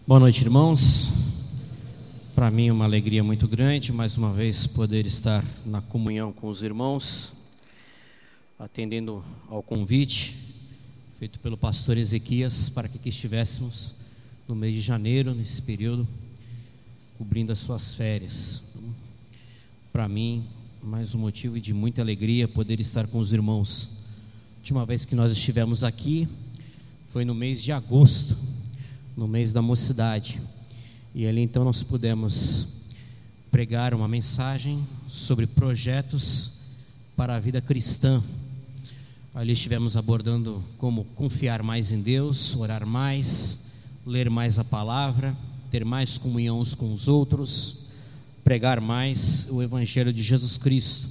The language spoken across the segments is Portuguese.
Boa noite, irmãos. Para mim é uma alegria muito grande, mais uma vez, poder estar na comunhão com os irmãos, atendendo ao convite feito pelo pastor Ezequias para que aqui estivéssemos no mês de janeiro, nesse período, cobrindo as suas férias. Para mim, mais um motivo de muita alegria poder estar com os irmãos. A última vez que nós estivemos aqui foi no mês de agosto, no mês da mocidade, e ali então nós pudemos pregar uma mensagem sobre projetos para a vida cristã. Ali estivemos abordando como confiar mais em Deus, orar mais, ler mais a palavra, ter mais comunhão uns com os outros, pregar mais o Evangelho de Jesus Cristo.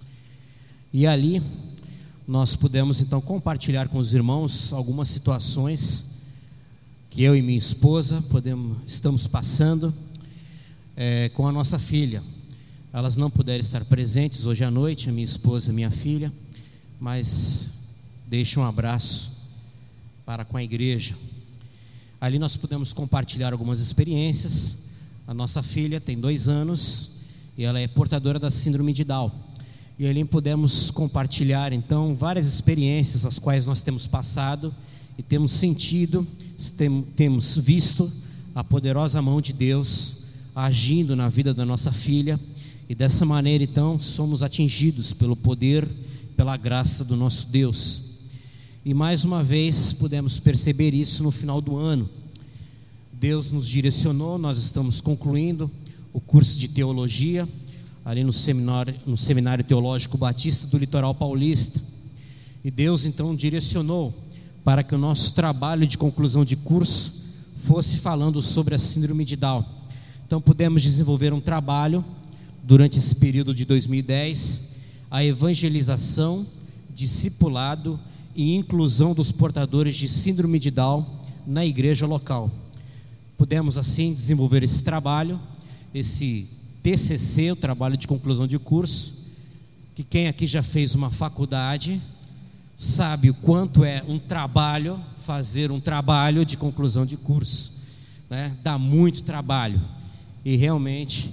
E ali nós pudemos então compartilhar com os irmãos algumas situações que eu e minha esposa estamos passando com a nossa filha. Elas não puderam estar presentes hoje à noite, a minha esposa e minha filha, mas deixo um abraço para com a igreja. Ali nós pudemos compartilhar algumas experiências. A nossa filha tem 2 anos e ela é portadora da síndrome de Down. E ali pudemos compartilhar então várias experiências as quais nós temos passado e temos sentido, temos visto a poderosa mão de Deus agindo na vida da nossa filha, e dessa maneira então somos atingidos pelo poder, pela graça do nosso Deus. E mais uma vez pudemos perceber isso no final do ano. Deus nos direcionou, nós estamos concluindo o curso de teologia ali no Seminário Teológico Batista do Litoral Paulista, e Deus então direcionou para que o nosso trabalho de conclusão de curso fosse falando sobre a síndrome de Down. Então pudemos desenvolver um trabalho durante esse período de 2010, a evangelização, discipulado e inclusão dos portadores de síndrome de Down na igreja local. Pudemos assim desenvolver esse trabalho, esse TCC, o trabalho de conclusão de curso, que quem aqui já fez uma faculdade sabe o quanto é um trabalho, fazer um trabalho de conclusão de curso, né? Dá muito trabalho, e realmente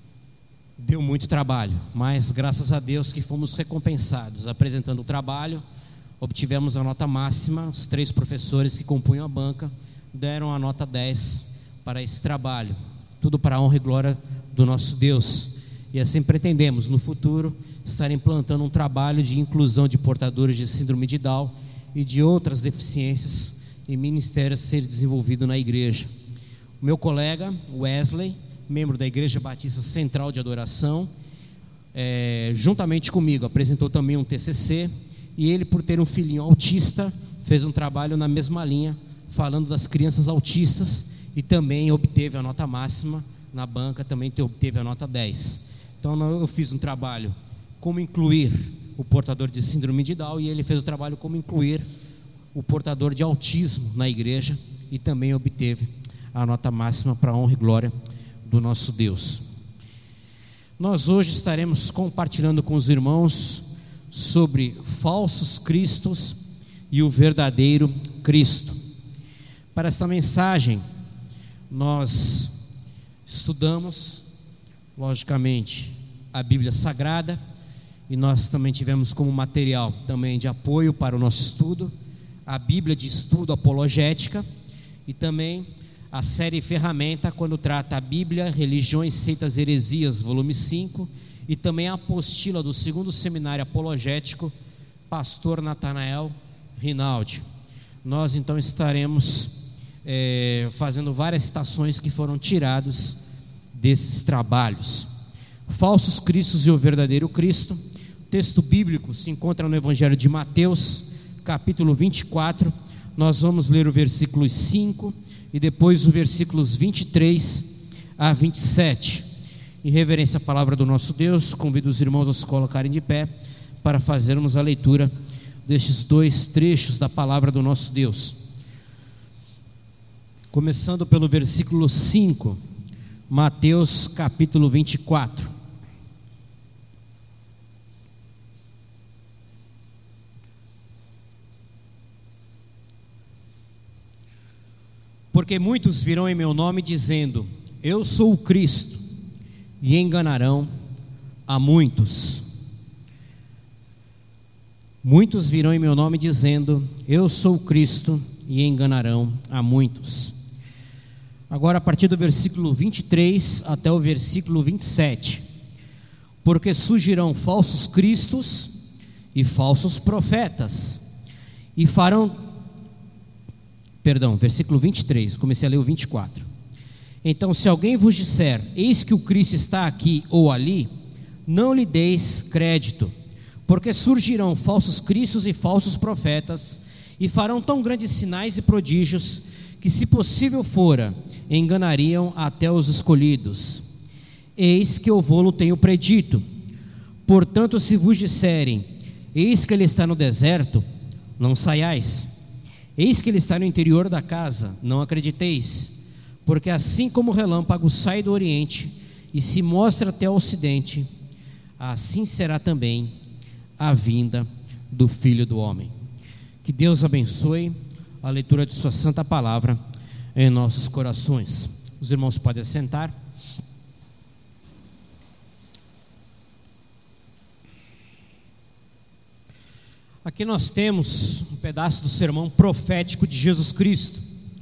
deu muito trabalho, mas graças a Deus que fomos recompensados. Apresentando o trabalho, obtivemos a nota máxima. Os 3 professores que compunham a banca deram a nota 10 para esse trabalho, tudo para a honra e glória do nosso Deus. E assim pretendemos no futuro estar implantando um trabalho de inclusão de portadores de síndrome de Down e de outras deficiências em ministérios a ser desenvolvido na igreja. O meu colega Wesley, membro da Igreja Batista Central de Adoração, juntamente comigo apresentou também um TCC, e ele, por ter um filhinho autista, fez um trabalho na mesma linha, falando das crianças autistas, e também obteve a nota máxima na banca, também obteve a nota 10. Então eu fiz um trabalho como incluir o portador de síndrome de Down, e ele fez o trabalho como incluir o portador de autismo na igreja, e também obteve a nota máxima para a honra e glória do nosso Deus. Nós hoje estaremos compartilhando com os irmãos sobre falsos cristos e o verdadeiro Cristo. Para esta mensagem nós estudamos, logicamente, a Bíblia Sagrada, e nós também tivemos como material também de apoio para o nosso estudo a Bíblia de Estudo Apologética, e também a série Ferramenta, quando trata a Bíblia, Religiões, Seitas, Heresias, volume 5, e também a apostila do 2º Seminário Apologético, Pastor Natanael Rinaldi. Nós então estaremos fazendo várias citações que foram tirados desses trabalhos. Falsos Cristos e o verdadeiro Cristo. O texto bíblico se encontra no Evangelho de Mateus, capítulo 24. Nós vamos ler o versículo 5 e depois os versículos 23 a 27. Em reverência à palavra do nosso Deus, convido os irmãos a se colocarem de pé para fazermos a leitura destes 2 trechos da palavra do nosso Deus. Começando pelo versículo 5, Mateus capítulo 24. Porque muitos virão em meu nome dizendo: eu sou o Cristo, e enganarão a muitos. Muitos virão em meu nome dizendo: eu sou o Cristo, e enganarão a muitos. Agora, a partir do versículo 23 até o versículo 27. Porque surgirão falsos cristos e falsos profetas, e farão... Perdão, versículo 23, comecei a ler o 24. Então, se alguém vos disser: eis que o Cristo está aqui ou ali, não lhe deis crédito, porque surgirão falsos cristos e falsos profetas, e farão tão grandes sinais e prodígios, que, se possível fora, enganariam até os escolhidos. Eis que eu vô-lo tenho predito. Portanto, se vos disserem: eis que ele está no deserto, não saiais. Eis que ele está no interior da casa, não acrediteis. Porque assim como o relâmpago sai do oriente e se mostra até o ocidente, assim será também a vinda do Filho do Homem. Que Deus abençoe a leitura de sua santa palavra em nossos corações. Os irmãos podem assentar. Aqui nós temos um pedaço do sermão profético de Jesus Cristo.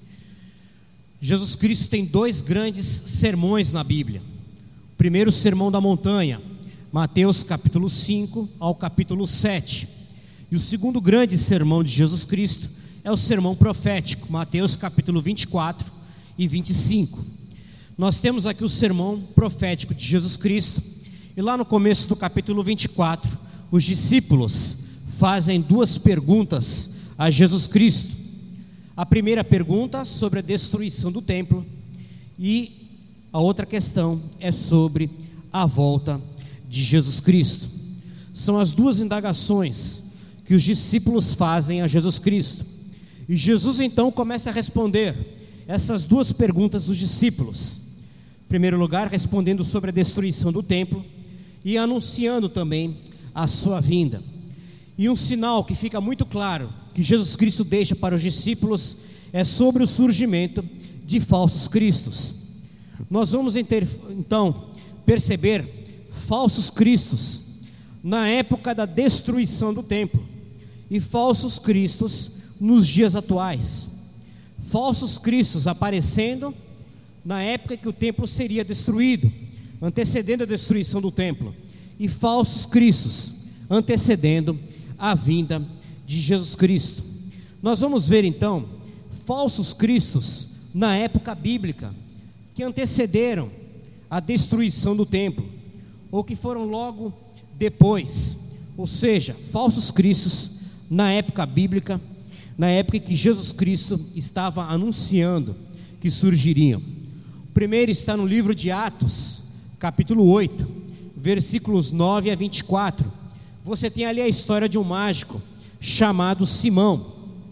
Jesus Cristo tem dois grandes sermões na Bíblia. O primeiro, o Sermão da Montanha, Mateus capítulo 5 ao capítulo 7. E o segundo grande sermão de Jesus Cristo é o sermão profético, Mateus capítulo 24 e 25. Nós temos aqui o sermão profético de Jesus Cristo, e lá no começo do capítulo 24, os discípulos fazem duas perguntas a Jesus Cristo. A primeira pergunta sobre a destruição do templo, e a outra questão é sobre a volta de Jesus Cristo. São as duas indagações que os discípulos fazem a Jesus Cristo. E Jesus então começa a responder essas duas perguntas dos discípulos. Em primeiro lugar, respondendo sobre a destruição do templo e anunciando também a sua vinda. E um sinal que fica muito claro que Jesus Cristo deixa para os discípulos é sobre o surgimento de falsos cristos. Nós vamos então perceber falsos cristos na época da destruição do templo e falsos cristos nos dias atuais. Falsos cristos aparecendo na época que o templo seria destruído, antecedendo a destruição do templo, e falsos cristos antecedendo a vinda de Jesus Cristo. Nós vamos ver então falsos cristos na época bíblica que antecederam a destruição do templo, ou que foram logo depois, ou seja, falsos cristos na época bíblica, na época em que Jesus Cristo estava anunciando que surgiriam. O primeiro está no livro de Atos, capítulo 8, versículos 9 a 24. Você tem ali a história de um mágico chamado Simão.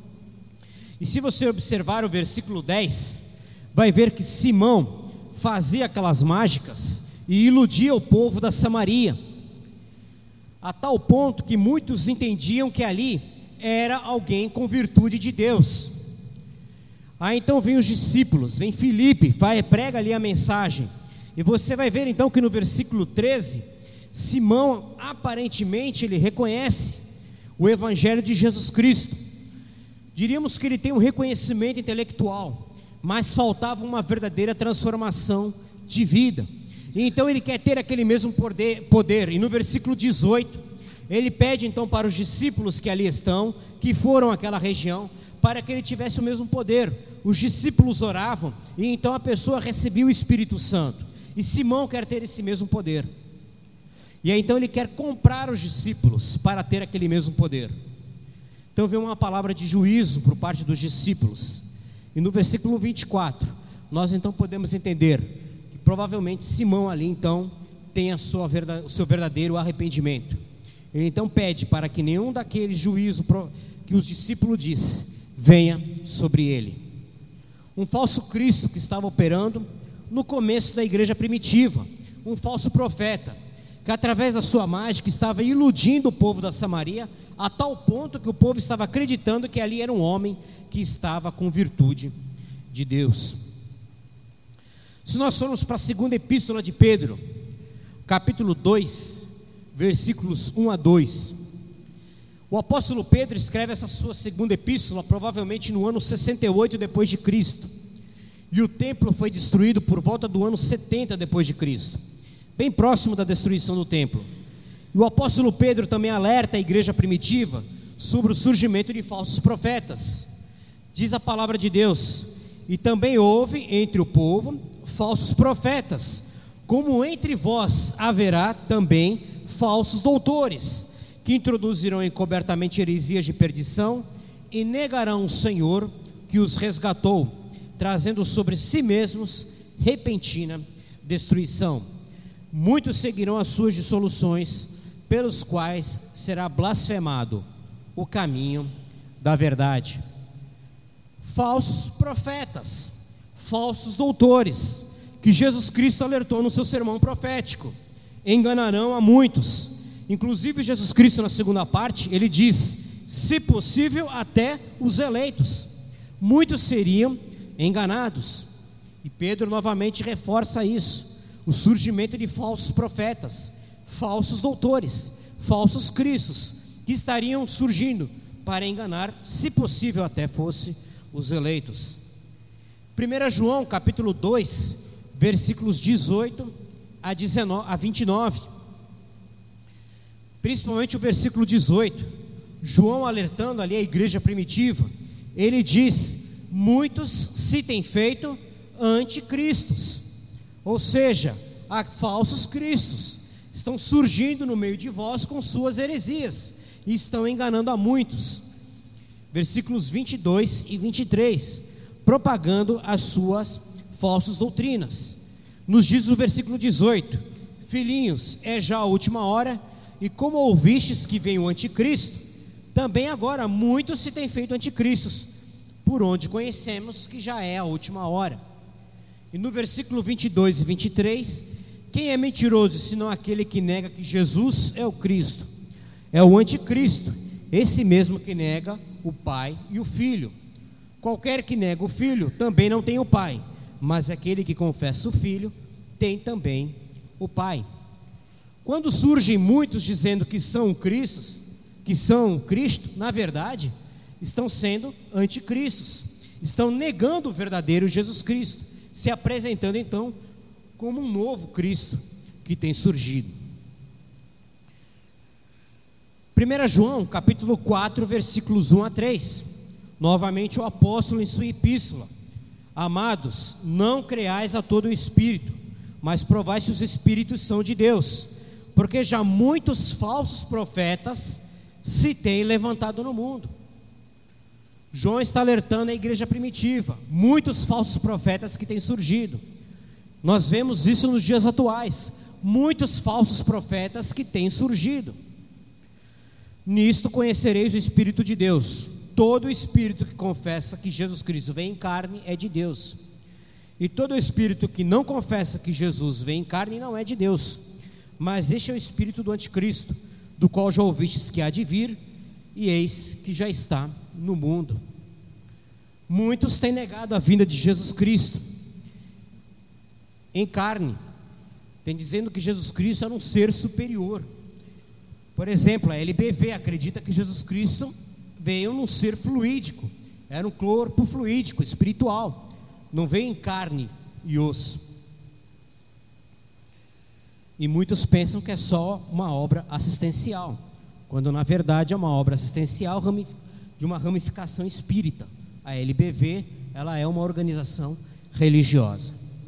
E se você observar o versículo 10, vai ver que Simão fazia aquelas mágicas e iludia o povo da Samaria, a tal ponto que muitos entendiam que ali era alguém com virtude de Deus. Aí então vem os discípulos, vem Filipe, prega ali a mensagem, e você vai ver então que no versículo 13, Simão aparentemente ele reconhece o evangelho de Jesus Cristo. Diríamos que ele tem um reconhecimento intelectual, mas faltava uma verdadeira transformação de vida. E então ele quer ter aquele mesmo poder. E no versículo 18, ele pede então para os discípulos que ali estão, que foram àquela região, para que ele tivesse o mesmo poder. Os discípulos oravam, e então a pessoa recebia o Espírito Santo. E Simão quer ter esse mesmo poder. E aí então ele quer comprar os discípulos para ter aquele mesmo poder. Então vem uma palavra de juízo por parte dos discípulos. E no versículo 24, nós então podemos entender que provavelmente Simão ali então tem o seu verdadeiro arrependimento. Ele então pede para que nenhum daqueles juízos que os discípulos disse venha sobre ele. Um falso Cristo que estava operando no começo da igreja primitiva, um falso profeta, que através da sua mágica estava iludindo o povo da Samaria, a tal ponto que o povo estava acreditando que ali era um homem que estava com virtude de Deus. Se nós formos para a segunda epístola de Pedro, capítulo 2, versículos 1 a 2, o apóstolo Pedro escreve essa sua segunda epístola provavelmente no ano 68 depois de Cristo, e o templo foi destruído por volta do ano 70 depois de Cristo, bem próximo da destruição do templo. E o apóstolo Pedro também alerta a igreja primitiva sobre o surgimento de falsos profetas. Diz a palavra de Deus: e também houve entre o povo falsos profetas, como entre vós haverá também falsos doutores, que introduzirão encobertamente heresias de perdição e negarão o Senhor que os resgatou, trazendo sobre si mesmos repentina destruição. Muitos seguirão as suas dissoluções, pelos quais será blasfemado o caminho da verdade. Falsos profetas, falsos doutores, que Jesus Cristo alertou no seu sermão profético, enganarão a muitos. Inclusive Jesus Cristo, na segunda parte, ele diz: se possível até os eleitos. Muitos seriam enganados. E Pedro novamente reforça isso: o surgimento de falsos profetas, falsos doutores, falsos cristos, que estariam surgindo para enganar, se possível até fosse os eleitos. 1 João capítulo 2, versículos 18 a 29, principalmente o versículo 18, João alertando ali a igreja primitiva, ele diz: muitos se têm feito anticristos, ou seja, há falsos cristos, estão surgindo no meio de vós com suas heresias, e estão enganando a muitos. Versículos 22 e 23, propagando as suas falsas doutrinas. Nos diz o versículo 18: filhinhos, é já a última hora, e como ouvistes que vem o anticristo, também agora muitos se têm feito anticristos, por onde conhecemos que já é a última hora. E no versículo 22 e 23, quem é mentiroso senão aquele que nega que Jesus é o Cristo? É o anticristo, esse mesmo que nega o Pai e o Filho. Qualquer que nega o Filho também não tem o Pai, mas aquele que confessa o Filho tem também o Pai. Quando surgem muitos dizendo que são Cristos, que são Cristo, na verdade, estão sendo anticristos, estão negando o verdadeiro Jesus Cristo, se apresentando então como um novo Cristo que tem surgido. 1 João capítulo 4, versículos 1 a 3, novamente o apóstolo em sua epístola: amados, não creais a todo o espírito, mas provai se os espíritos são de Deus, porque já muitos falsos profetas se têm levantado no mundo. João está alertando a igreja primitiva, muitos falsos profetas que têm surgido. Nós vemos isso nos dias atuais, muitos falsos profetas que têm surgido. Nisto conhecereis o Espírito de Deus: todo espírito que confessa que Jesus Cristo vem em carne é de Deus, e todo espírito que não confessa que Jesus vem em carne não é de Deus. Mas este é o espírito do anticristo, do qual já ouvistes que há de vir, e eis que já está no mundo. Muitos têm negado a vinda de Jesus Cristo em carne, têm dizendo que Jesus Cristo era um ser superior. Por exemplo, a LBV acredita que Jesus Cristo veio num ser fluídico, era um corpo fluídico, espiritual, não veio em carne e osso. E muitos pensam que é só uma obra assistencial, quando na verdade é uma obra assistencial de uma ramificação espírita. A LBV, ela é uma organização religiosa.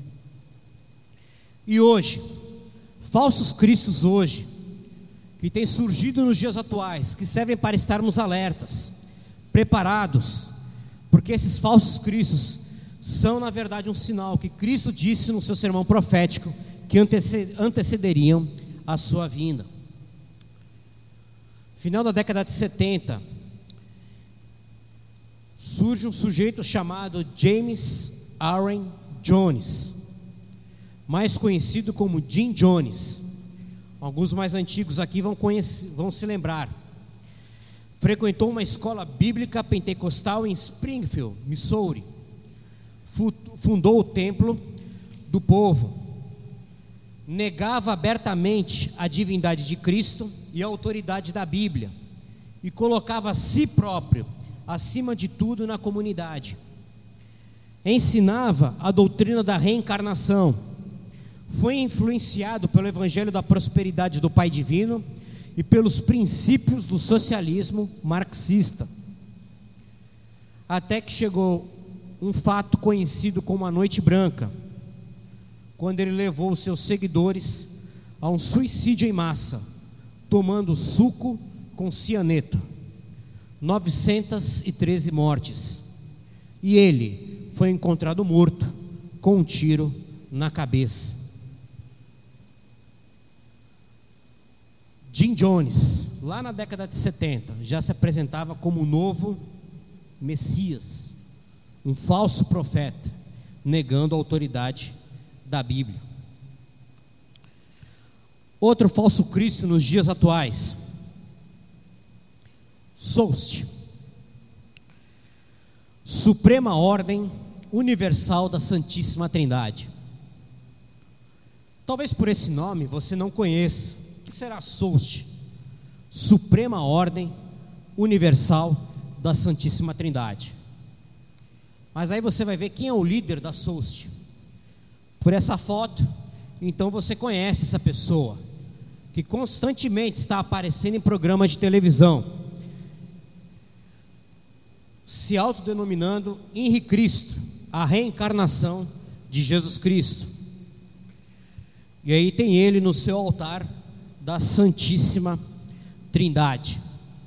E hoje, falsos cristos hoje, que têm surgido nos dias atuais, que servem para estarmos alertas, preparados, porque esses falsos cristos são na verdade um sinal que Cristo disse no seu sermão profético, que antecederiam a sua vinda. Final da década de 70, surge um sujeito chamado James Aaron Jones, mais conhecido como Jim Jones. Alguns mais antigos aqui vão se lembrar. Frequentou uma escola bíblica pentecostal em Springfield, Missouri. fundou o templo do povo, negava abertamente a divindade de Cristo e a autoridade da Bíblia, e colocava a si próprio acima de tudo na comunidade. Ensinava a doutrina da reencarnação. Foi influenciado pelo evangelho da prosperidade do Pai Divino e pelos princípios do socialismo marxista. Até que chegou um fato conhecido como a Noite Branca, quando ele levou os seus seguidores a um suicídio em massa, tomando suco com cianeto. 913 mortes. E ele foi encontrado morto com um tiro na cabeça. Jim Jones, lá na década de 70, já se apresentava como o novo Messias, um falso profeta, negando a autoridade da Bíblia. Outro falso Cristo nos dias atuais, SOST, Suprema Ordem Universal da Santíssima Trindade. Talvez por esse nome você não conheça. O que será SOST? Suprema Ordem Universal da Santíssima Trindade. Mas aí você vai ver quem é o líder da SOST. Por essa foto, então você conhece essa pessoa, que constantemente está aparecendo em programas de televisão, se autodenominando Henrique Cristo, a reencarnação de Jesus Cristo. E aí tem ele no seu altar da Santíssima Trindade.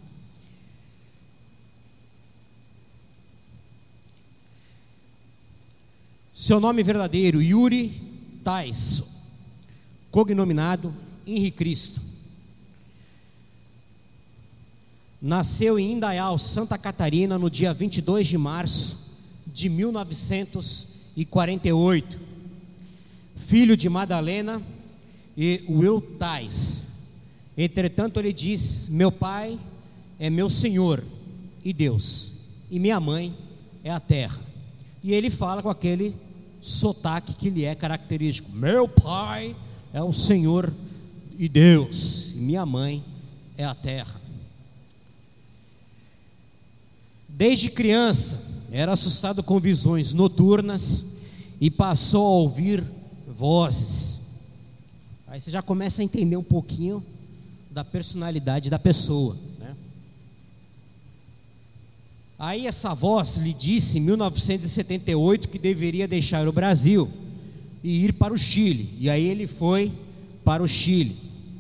Seu nome verdadeiro, Yuri Tais, cognominado Henrique Cristo. Nasceu em Indaial, Santa Catarina, no dia 22 de março de 1948. Filho de Madalena e Will Tais. Entretanto, ele diz: meu pai é meu Senhor e Deus, e minha mãe é a terra. E ele fala com aquele sotaque que lhe é característico: meu pai é o Senhor e Deus, e minha mãe é a terra. Desde criança era assustado com visões noturnas e passou a ouvir vozes. Aí você já começa a entender um pouquinho da personalidade da pessoa, né? Aí essa voz lhe disse em 1978 que deveria deixar o Brasil e ir para o Chile. E aí ele foi para o Chile.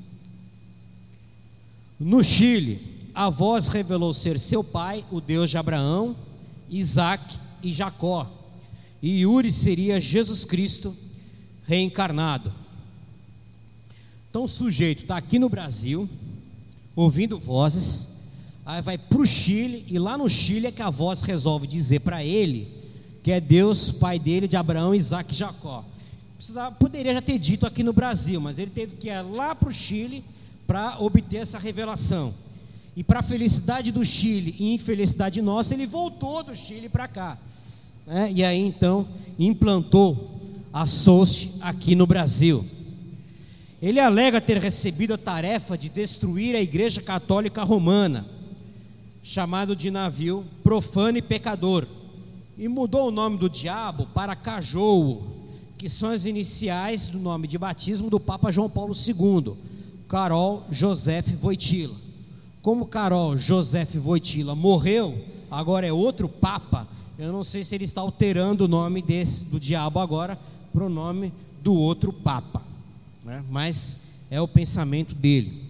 No Chile, a voz revelou ser seu pai, o Deus de Abraão, Isaac e Jacó. E Yuri seria Jesus Cristo reencarnado. Então o sujeito está aqui no Brasil, ouvindo vozes, aí vai para o Chile, e lá no Chile é que a voz resolve dizer para ele que é Deus, pai dele, de Abraão, Isaac e Jacó. Poderia já ter dito aqui no Brasil, mas ele teve que ir lá para o Chile para obter essa revelação. E para a felicidade do Chile e infelicidade nossa, ele voltou do Chile para cá, né? E aí então implantou a SOST aqui no Brasil. Ele alega ter recebido a tarefa de destruir a Igreja Católica Romana, chamado de navio profano e pecador, e mudou o nome do diabo para Cajou, que são as iniciais do nome de batismo do Papa João Paulo II, Karol Joseph Wojtyla. Como Karol Joseph Wojtyla morreu, agora é outro Papa, eu não sei se ele está alterando o nome do diabo agora para o nome do outro Papa, né? Mas é o pensamento dele.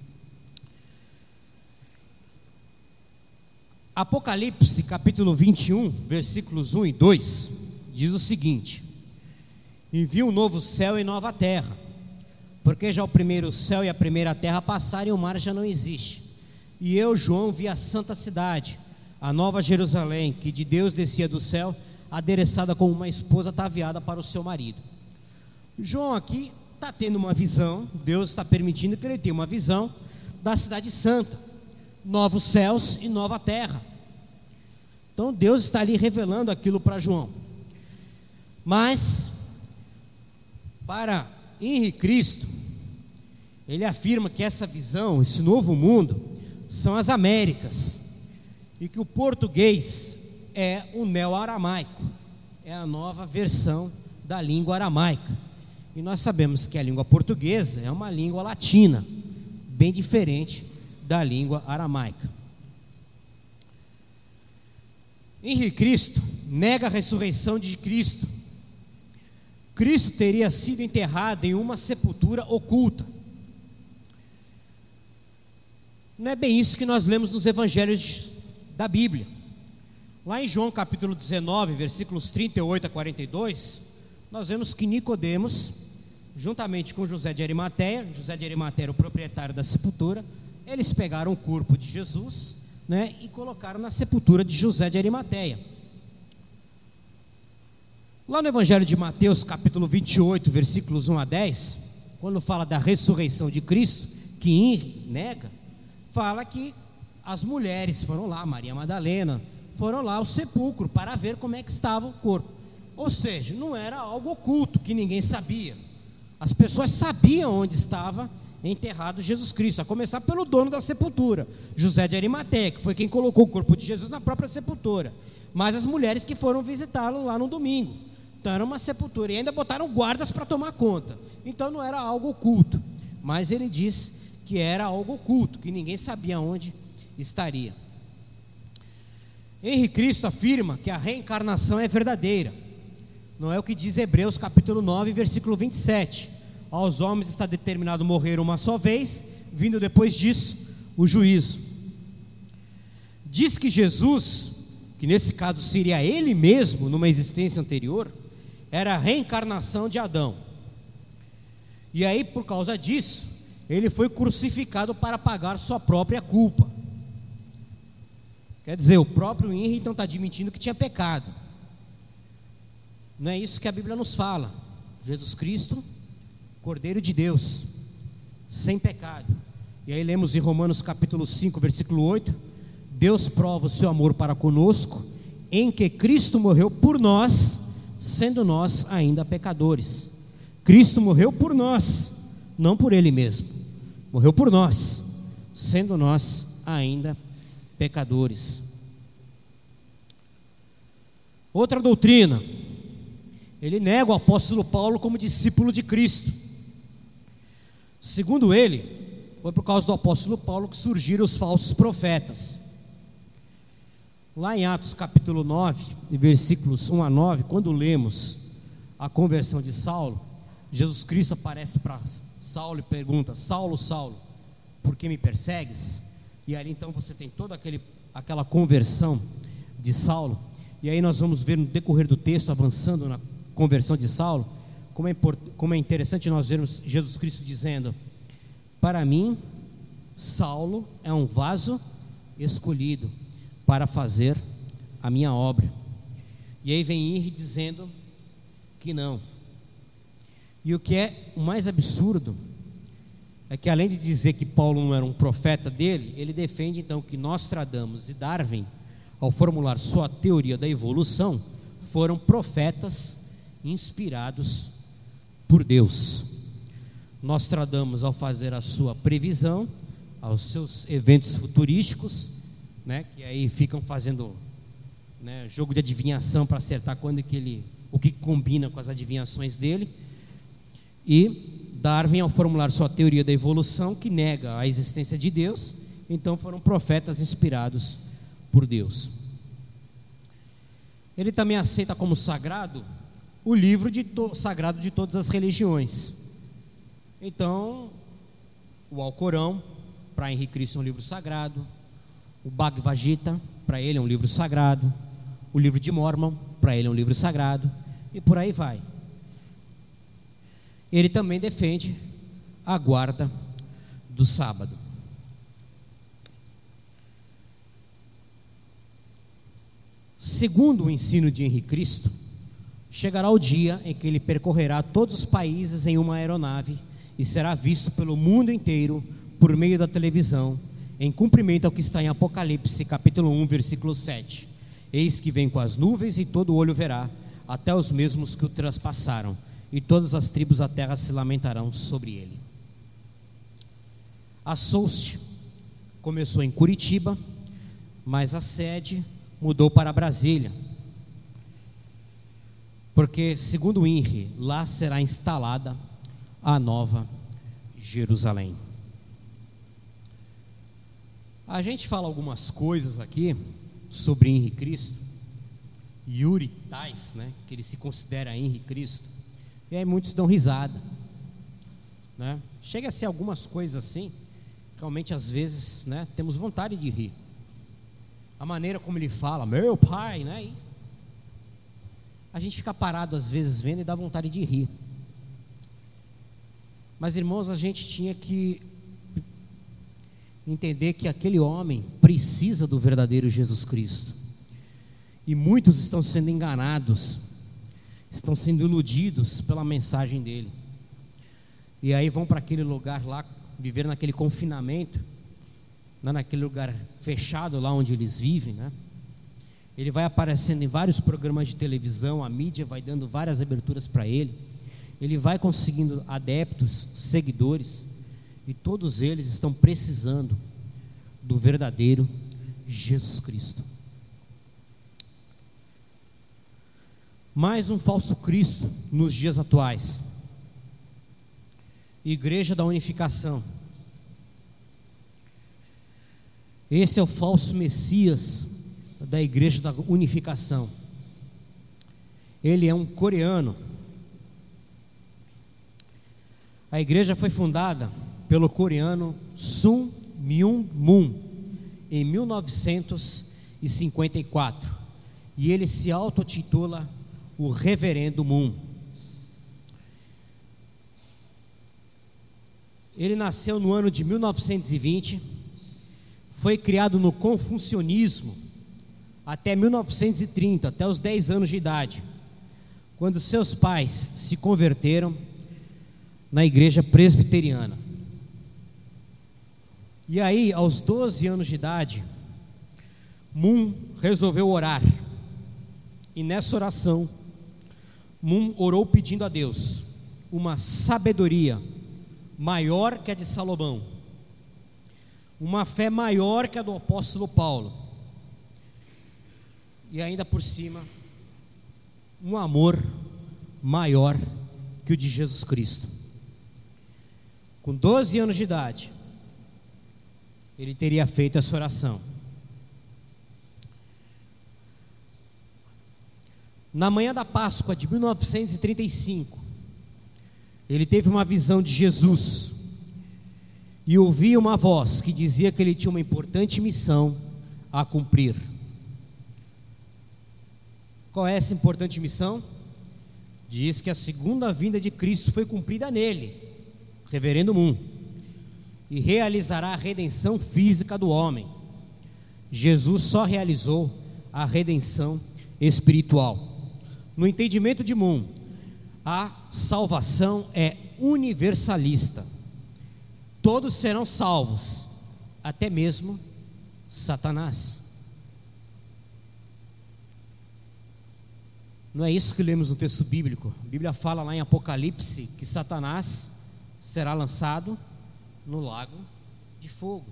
Apocalipse capítulo 21, versículos 1 e 2, diz o seguinte: e vi um novo céu e nova terra, porque já o primeiro céu e a primeira terra passaram e o mar já não existe. E eu, João, vi a santa cidade, a nova Jerusalém, que de Deus descia do céu, adereçada como uma esposa ataviada para o seu marido. João aqui está tendo uma visão, Deus está permitindo que ele tenha uma visão da cidade santa, novos céus e nova terra. Então Deus está ali revelando aquilo para João. Mas, para Henri Cristo, ele afirma que essa visão, esse novo mundo, são as Américas, e que o português é o neo-aramaico, é a nova versão da língua aramaica. E nós sabemos que a língua portuguesa é uma língua latina, bem diferente da língua aramaica. Henri Cristo nega a ressurreição de Cristo. Cristo teria sido enterrado em uma sepultura oculta. Não é bem isso que nós lemos nos evangelhos da Bíblia. Lá em João capítulo 19, versículos 38 a 42, nós vemos que Nicodemos, juntamente com José de Arimateia era o proprietário da sepultura, eles pegaram o corpo de Jesus, né, e colocaram na sepultura de José de Arimateia. Lá no Evangelho de Mateus, capítulo 28, versículos 1 a 10, quando fala da ressurreição de Cristo, que Henri nega, fala que as mulheres foram lá, Maria Madalena, foram lá ao sepulcro para ver como é que estava o corpo. Ou seja, não era algo oculto que ninguém sabia. As pessoas sabiam onde estava enterrado Jesus Cristo, a começar pelo dono da sepultura, José de Arimateia, que foi quem colocou o corpo de Jesus na própria sepultura, mas as mulheres que foram visitá-lo lá no domingo. Então era uma sepultura, e ainda botaram guardas para tomar conta. Então não era algo oculto, mas ele diz que era algo oculto, que ninguém sabia onde estaria. Henri Cristo afirma que a reencarnação é verdadeira. Não é o que diz Hebreus capítulo 9, versículo 27. Aos homens está determinado morrer uma só vez, vindo depois disso o juízo. Diz que Jesus, que nesse caso seria ele mesmo numa existência anterior, era a reencarnação de Adão. E aí, por causa disso, ele foi crucificado para pagar sua própria culpa. Quer dizer, o próprio Henri então está admitindo que tinha pecado. Não é isso que a Bíblia nos fala. Jesus Cristo, Cordeiro de Deus, sem pecado. E aí lemos em Romanos capítulo 5, versículo 8: Deus prova o seu amor para conosco, em que Cristo morreu por nós, sendo nós ainda pecadores. Cristo morreu por nós, não por Ele mesmo. Morreu por nós, sendo nós ainda pecadores. Outra doutrina, ele nega o apóstolo Paulo como discípulo de Cristo. Segundo ele, foi por causa do apóstolo Paulo que surgiram os falsos profetas. Lá em Atos capítulo 9, versículos 1 a 9, quando lemos a conversão de Saulo, Jesus Cristo aparece para Saulo e pergunta: Saulo, Saulo, por que me persegues? E ali então você tem toda aquela conversão de Saulo. E aí nós vamos ver no decorrer do texto, avançando na conversão de Saulo, como é interessante nós vermos Jesus Cristo dizendo: para mim, Saulo é um vaso escolhido para fazer a minha obra. E aí vem Henri dizendo que não. E o que é o mais absurdo é que, além de dizer que Paulo não era um profeta dele, ele defende então que Nostradamus e Darwin, ao formular sua teoria da evolução, foram profetas inspirados por Deus. Nostradamus, ao fazer a sua previsão aos seus eventos futurísticos, né, que aí ficam fazendo, né, jogo de adivinhação para acertar o que combina com as adivinhações dele. E Darwin, ao formular sua teoria da evolução, que nega a existência de Deus, então foram profetas inspirados por Deus. Ele também aceita como sagrado o livro sagrado de todas as religiões. Então, o Alcorão, para Henri Cristo, é um livro sagrado. O Bhagavad Gita, para ele é um livro sagrado. O livro de Mormon, para ele é um livro sagrado. E por aí vai. Ele também defende a guarda do sábado. Segundo o ensino de Henri Cristo, chegará o dia em que ele percorrerá todos os países em uma aeronave e será visto pelo mundo inteiro por meio da televisão, em cumprimento ao que está em Apocalipse capítulo 1, versículo 7. Eis que vem com as nuvens e todo olho verá, até os mesmos que o transpassaram, e todas as tribos da terra se lamentarão sobre ele. A Souste começou em Curitiba, mas a sede mudou para Brasília, porque, segundo o INRI, lá será instalada a Nova Jerusalém. A gente fala algumas coisas aqui sobre Henri Cristo, Yuri Tais, né, que ele se considera Henri Cristo, e aí muitos dão risada, né? Chega a ser algumas coisas assim, realmente às vezes, né, temos vontade de rir. A maneira como ele fala, meu pai, né? E a gente fica parado às vezes vendo e dá vontade de rir. Mas, irmãos, a gente tinha que entender que aquele homem precisa do verdadeiro Jesus Cristo. E muitos estão sendo enganados, estão sendo iludidos pela mensagem dele. E aí vão para aquele lugar lá, viver naquele confinamento, naquele lugar fechado lá onde eles vivem, né? Ele vai aparecendo em vários programas de televisão, a mídia vai dando várias aberturas para ele. Ele vai conseguindo adeptos, seguidores, e todos eles estão precisando do verdadeiro Jesus Cristo. Mais um falso Cristo nos dias atuais. Igreja da Unificação. Esse é o falso Messias da Igreja da Unificação. Ele é um coreano. A igreja foi fundada pelo coreano Sun Myung Moon em 1954, e ele se autotitula o Reverendo Moon. Ele nasceu no ano de 1920, foi criado no confucionismo até 1930, até os 10 anos de idade, quando seus pais se converteram na igreja presbiteriana. E aí, aos 12 anos de idade, Moon resolveu orar. E nessa oração, Moon orou pedindo a Deus uma sabedoria maior que a de Salomão, uma fé maior que a do apóstolo Paulo, e ainda por cima, um amor maior que o de Jesus Cristo. Com 12 anos de idade, ele teria feito essa oração. Na manhã da Páscoa de 1935, ele teve uma visão de Jesus e ouviu uma voz que dizia que ele tinha uma importante missão a cumprir. Qual é essa importante missão? Diz que a segunda vinda de Cristo foi cumprida nele, Reverendo Moon, e realizará a redenção física do homem. Jesus só realizou a redenção espiritual. No entendimento de Moon, a salvação é universalista. Todos serão salvos, até mesmo Satanás. Não é isso que lemos no texto bíblico. A Bíblia fala lá em Apocalipse que Satanás será lançado no lago de fogo.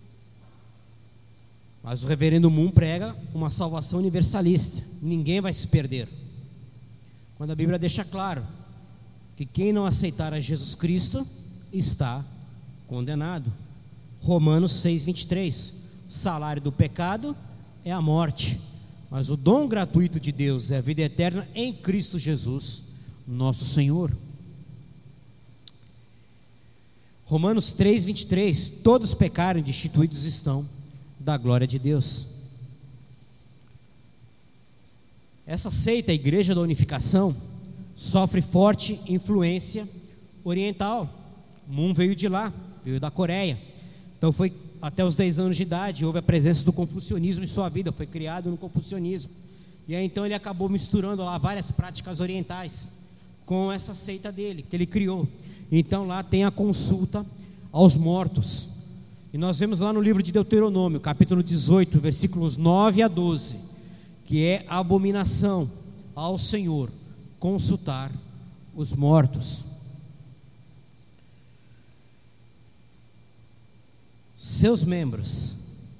Mas o Reverendo Moon prega uma salvação universalista. Ninguém vai se perder. Quando a Bíblia deixa claro que quem não aceitar a Jesus Cristo está condenado. Romanos 6:23. O salário do pecado é a morte, mas o dom gratuito de Deus é a vida eterna em Cristo Jesus, nosso Senhor. Romanos 3:23. Todos pecaram e destituídos estão da glória de Deus. Essa seita, a Igreja da Unificação, sofre forte influência oriental. Moon veio de lá, veio da Coreia. Então foi até os 10 anos de idade, houve a presença do confucionismo em sua vida, foi criado no confucionismo. E aí então ele acabou misturando lá várias práticas orientais com essa seita dele, que ele criou. Então lá tem a consulta aos mortos. E nós vemos lá no livro de Deuteronômio, capítulo 18, versículos 9 a 12, que é a abominação ao Senhor consultar os mortos. Seus membros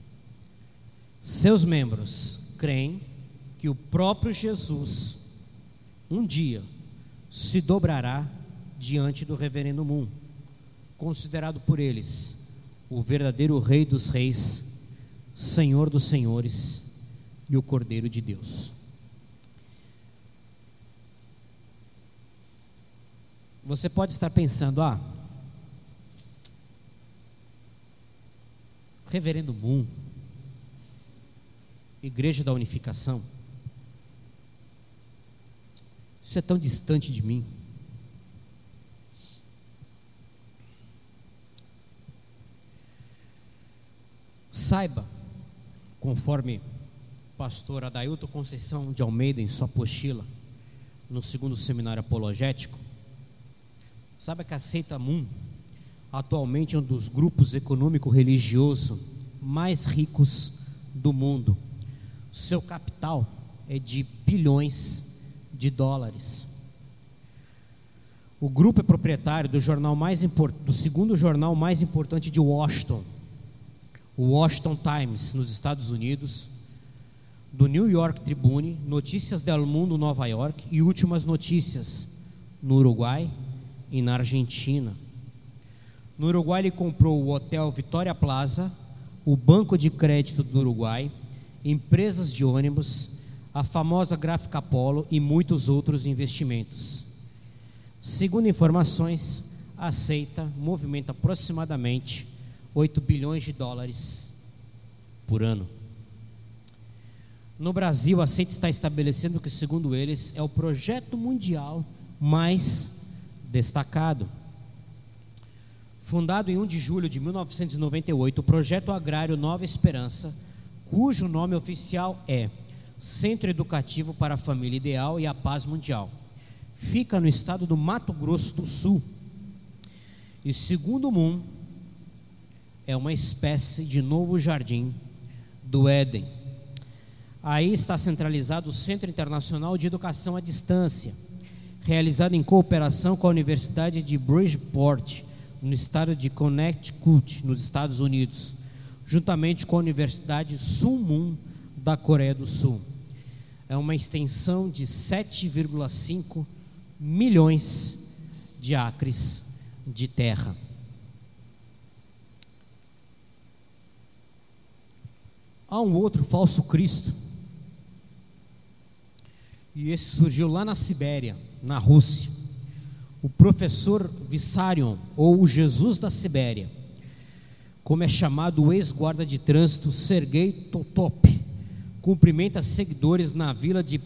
creem que o próprio Jesus um dia se dobrará diante do reverendo Moon, considerado por eles o verdadeiro Rei dos Reis, Senhor dos Senhores e o Cordeiro de Deus. Você pode estar pensando, reverendo Moon, Igreja da Unificação, isso é tão distante de mim. Saiba, conforme o pastor Adailton Conceição de Almeida, em sua apostila, no segundo seminário apologético, sabe que a seita Moon atualmente é um dos grupos econômico-religioso mais ricos do mundo. Seu capital é de bilhões de dólares. O grupo é proprietário do segundo jornal mais importante de Washington, o Washington Times, nos Estados Unidos, do New York Tribune, Notícias del Mundo, Nova York, e Últimas Notícias, no Uruguai e na Argentina. No Uruguai ele comprou o Hotel Vitória Plaza, o Banco de Crédito do Uruguai, empresas de ônibus, a famosa Gráfica Polo e muitos outros investimentos. Segundo informações, a seita movimenta aproximadamente 8 bilhões de dólares por ano. No Brasil, a seita está estabelecendo que, segundo eles, é o projeto mundial mais destacado. Fundado em 1 de julho de 1998, o Projeto Agrário Nova Esperança, cujo nome oficial é Centro Educativo para a Família Ideal e a Paz Mundial, fica no estado do Mato Grosso do Sul. E segundo o Moon, é uma espécie de novo jardim do Éden. Aí está centralizado o Centro Internacional de Educação à Distância, realizado em cooperação com a Universidade de Bridgeport, no estado de Connecticut, nos Estados Unidos, juntamente com a Universidade Sunmun da Coreia do Sul. É uma extensão de 7,5 milhões de acres de terra. Há um outro falso Cristo, e esse surgiu lá na Sibéria, na Rússia. O professor Vissarion, ou o Jesus da Sibéria, como é chamado o ex-guarda de trânsito Sergei Totop, cumprimenta seguidores na vila de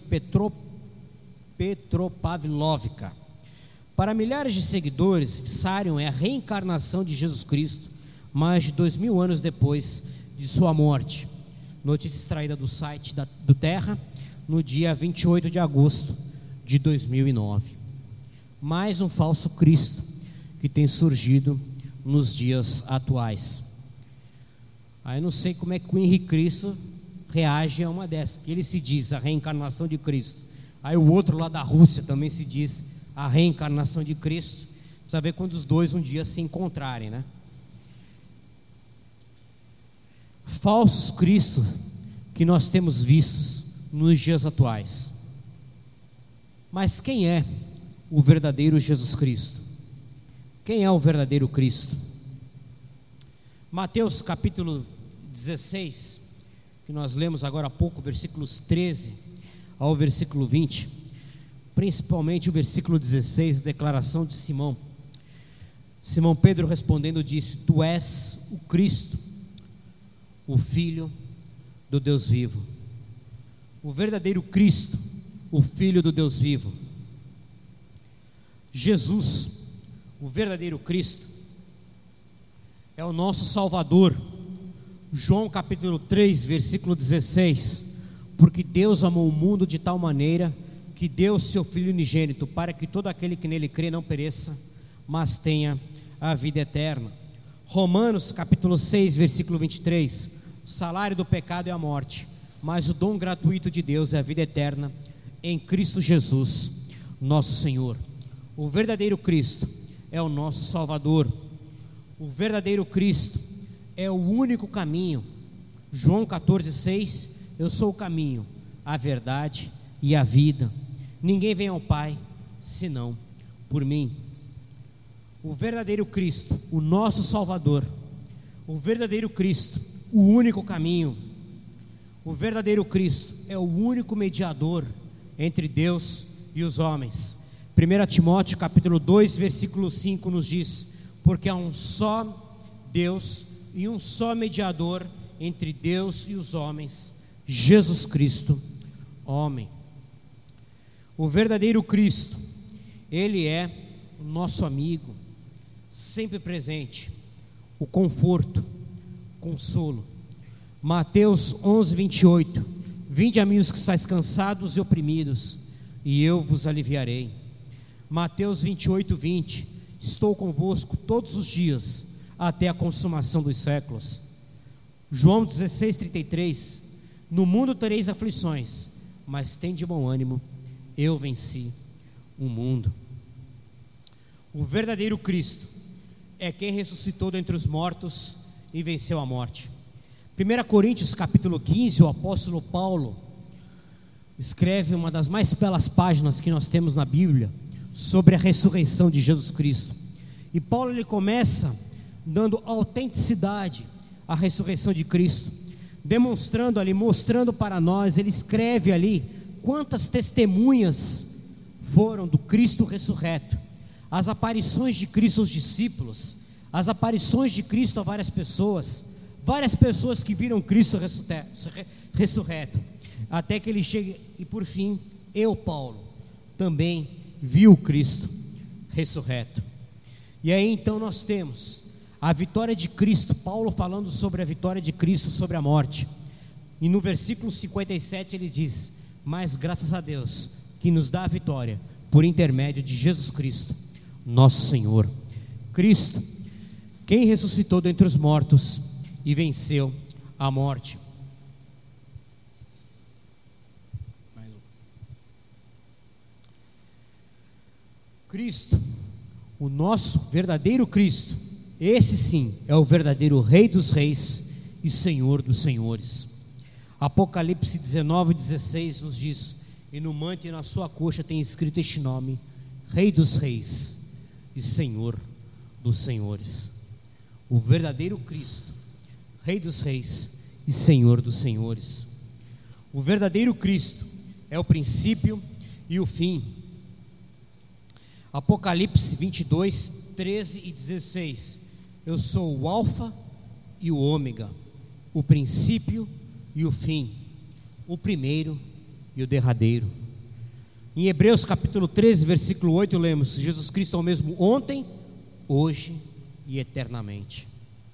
Petropavlovka. Para milhares de seguidores, Vissarion é a reencarnação de Jesus Cristo, mais de 2000 anos depois de sua morte. Notícia extraída do site do Terra, no dia 28 de agosto de 2009. Mais um falso Cristo que tem surgido nos dias atuais. Aí não sei como é que o Henrique Cristo reage a uma dessas, que ele se diz a reencarnação de Cristo. Aí o outro lá da Rússia também se diz a reencarnação de Cristo. Precisa ver quando os dois um dia se encontrarem, né? Falsos Cristos que nós temos vistos nos dias atuais. Mas quem é o verdadeiro Jesus Cristo? Quem é o verdadeiro Cristo? Mateus capítulo 16, que nós lemos agora há pouco, versículos 13 ao versículo 20, principalmente o versículo 16, declaração de Simão. Simão Pedro respondendo disse: Tu és o Cristo, o Filho do Deus vivo. O verdadeiro Cristo, o Filho do Deus vivo. Jesus, o verdadeiro Cristo, é o nosso Salvador. João capítulo 3, versículo 16: Porque Deus amou o mundo de tal maneira que deu o seu Filho unigênito, para que todo aquele que nele crê não pereça, mas tenha a vida eterna. Romanos capítulo 6, versículo 23: O salário do pecado é a morte, mas o dom gratuito de Deus é a vida eterna em Cristo Jesus, nosso Senhor. O verdadeiro Cristo é o nosso Salvador. O verdadeiro Cristo é o único caminho. João 14,6: eu sou o caminho, a verdade e a vida. Ninguém vem ao Pai senão por mim. O verdadeiro Cristo, o nosso Salvador. O verdadeiro Cristo, o único caminho. O verdadeiro Cristo é o único mediador entre Deus e os homens. 1 Timóteo capítulo 2, versículo 5 nos diz: porque há um só Deus e um só mediador entre Deus e os homens, Jesus Cristo, homem. O verdadeiro Cristo, Ele é o nosso amigo, sempre presente, o conforto, consolo. Mateus 11, 28: vinde a mim os que estáis cansados e oprimidos, e eu vos aliviarei. Mateus 28, 20: estou convosco todos os dias, até a consumação dos séculos. João 16, 33: no mundo tereis aflições, mas tende bom ânimo, eu venci o mundo. O verdadeiro Cristo é quem ressuscitou dentre os mortos e venceu a morte. 1 Coríntios capítulo 15, o apóstolo Paulo escreve uma das mais belas páginas que nós temos na Bíblia sobre a ressurreição de Jesus Cristo. E Paulo ele começa dando autenticidade à ressurreição de Cristo, demonstrando ali, mostrando para nós. Ele escreve ali quantas testemunhas foram do Cristo ressurreto, as aparições de Cristo aos discípulos, as aparições de Cristo a várias pessoas que viram Cristo ressurreto, até que ele chegue, e por fim, eu, Paulo, também vi o Cristo ressurreto. E aí então nós temos a vitória de Cristo, Paulo falando sobre a vitória de Cristo sobre a morte. E no versículo 57 ele diz: mas graças a Deus que nos dá a vitória por intermédio de Jesus Cristo, nosso Senhor. Cristo, quem ressuscitou dentre os mortos e venceu a morte. Cristo, o nosso verdadeiro Cristo, esse sim é o verdadeiro Rei dos Reis e Senhor dos Senhores. Apocalipse 19:16 nos diz: e no manto e na sua coxa tem escrito este nome: Rei dos Reis e Senhor dos Senhores. O verdadeiro Cristo, Rei dos Reis e Senhor dos Senhores. O verdadeiro Cristo é o princípio e o fim. Apocalipse 22, 13 e 16: eu sou o alfa e o ômega, o princípio e o fim, o primeiro e o derradeiro. Em Hebreus capítulo 13, versículo 8 lemos: Jesus Cristo é o mesmo ontem, hoje e eternamente.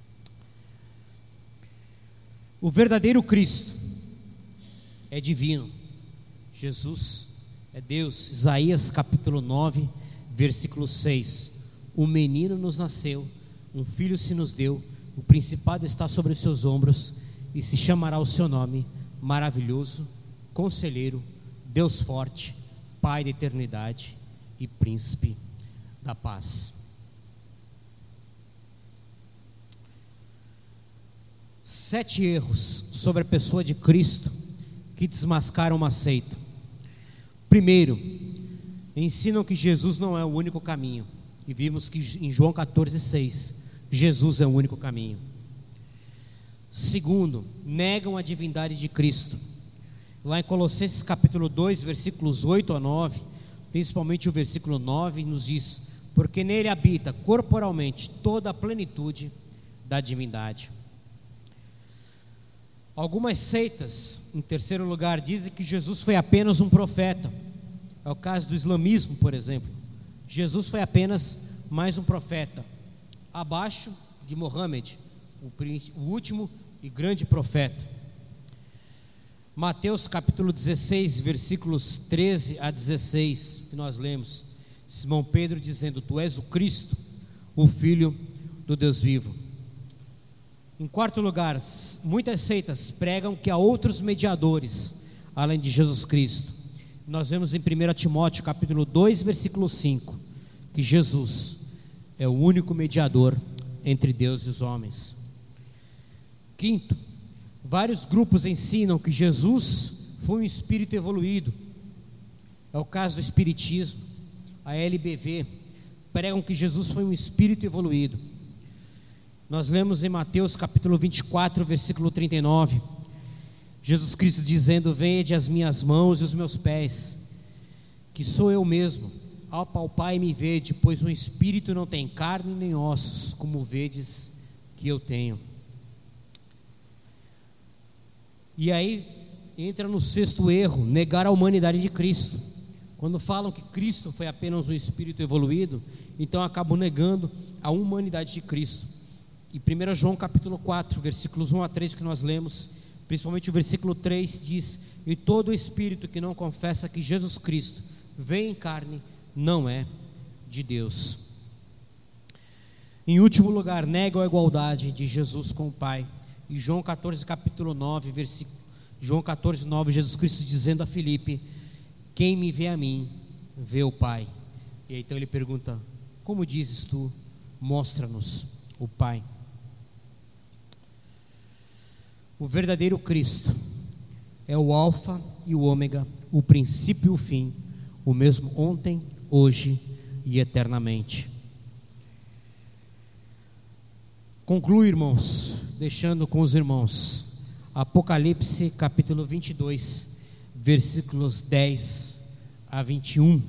O verdadeiro Cristo é divino, Jesus é Deus. Isaías capítulo 9, versículo 6: um menino nos nasceu, um filho se nos deu, o principado está sobre os seus ombros, e se chamará o seu nome Maravilhoso, Conselheiro, Deus Forte, Pai da Eternidade e Príncipe da Paz. 7 erros sobre a pessoa de Cristo que desmascaram uma seita. Primeiro, ensinam que Jesus não é o único caminho, e vimos que em João 14,6 Jesus é o único caminho. Segundo, negam a divindade de Cristo. Lá em Colossenses capítulo 2, versículos 8 a 9, principalmente o versículo 9, nos diz: porque nele habita corporalmente toda a plenitude da divindade. Algumas seitas, em terceiro lugar, dizem que Jesus foi apenas um profeta. É o caso do islamismo, por exemplo. Jesus foi apenas mais um profeta, abaixo de Mohammed, o último e grande profeta. Mateus capítulo 16, versículos 13 a 16, que nós lemos: Simão Pedro dizendo: tu és o Cristo, o Filho do Deus vivo. Em quarto lugar, muitas seitas pregam que há outros mediadores além de Jesus Cristo. nós vemos em 1 Timóteo capítulo 2, versículo 5, que Jesus é o único mediador entre Deus e os homens. Quinto, vários grupos ensinam que Jesus foi um espírito evoluído. É o caso do Espiritismo. A LBV pregam que Jesus foi um espírito evoluído. Nós lemos em Mateus capítulo 24, versículo 39, Jesus Cristo dizendo: vede as minhas mãos e os meus pés, que sou eu mesmo. Ao palpar e me vede, pois um espírito não tem carne nem ossos, como vedes que eu tenho. E aí entra no sexto erro, negar a humanidade de Cristo. Quando falam que Cristo foi apenas um espírito evoluído, então acabam negando a humanidade de Cristo. E 1 João capítulo 4, versículos 1 a 3 que nós lemos, principalmente o versículo 3 diz: e todo espírito que não confessa que Jesus Cristo veio em carne, não é de Deus. Em último lugar, negam a igualdade de Jesus com o Pai. E João 14, capítulo 9, João 14, 9, Jesus Cristo dizendo a Filipe: quem me vê a mim, vê o Pai. E aí, então ele pergunta: como dizes tu, mostra-nos o Pai. O verdadeiro Cristo é o alfa e o ômega, o princípio e o fim, o mesmo ontem, hoje e eternamente. Concluo, irmãos, deixando com os irmãos Apocalipse capítulo 22, versículos 10 a 21.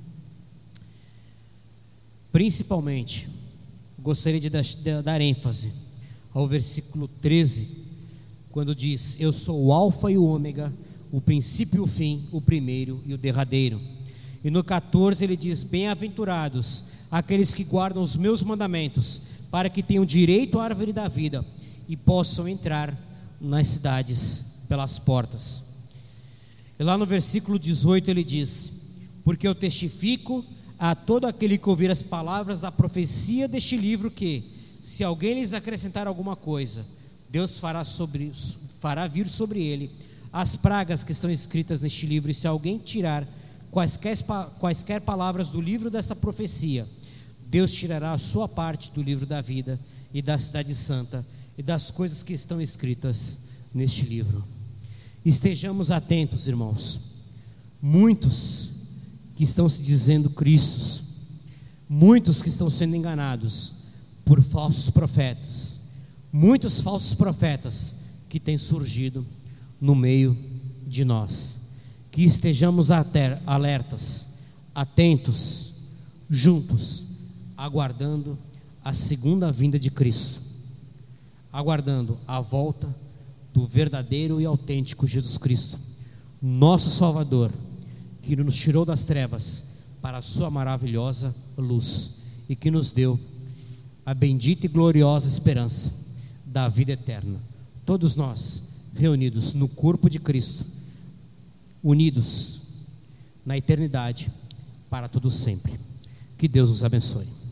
Principalmente, gostaria de dar ênfase ao versículo 13, quando diz: eu sou o alfa e o ômega, o princípio e o fim, o primeiro e o derradeiro. E no 14 ele diz: bem-aventurados aqueles que guardam os meus mandamentos, para que tenham direito à árvore da vida e possam entrar nas cidades pelas portas. E lá no versículo 18 ele diz: porque eu testifico a todo aquele que ouvir as palavras da profecia deste livro que, se alguém lhes acrescentar alguma coisa, Deus fará vir sobre ele as pragas que estão escritas neste livro. E se alguém tirar quaisquer palavras do livro dessa profecia, Deus tirará a sua parte do livro da vida e da cidade santa e das coisas que estão escritas neste livro. Estejamos atentos, irmãos. Muitos que estão se dizendo cristos, muitos que estão sendo enganados por falsos profetas, muitos falsos profetas que têm surgido no meio de nós. Que estejamos alertas, atentos, juntos, aguardando a segunda vinda de Cristo, aguardando a volta do verdadeiro e autêntico Jesus Cristo, nosso Salvador, que nos tirou das trevas para a sua maravilhosa luz e que nos deu a bendita e gloriosa esperança da vida eterna. Todos nós reunidos no corpo de Cristo, unidos na eternidade para todo sempre. Que Deus nos abençoe.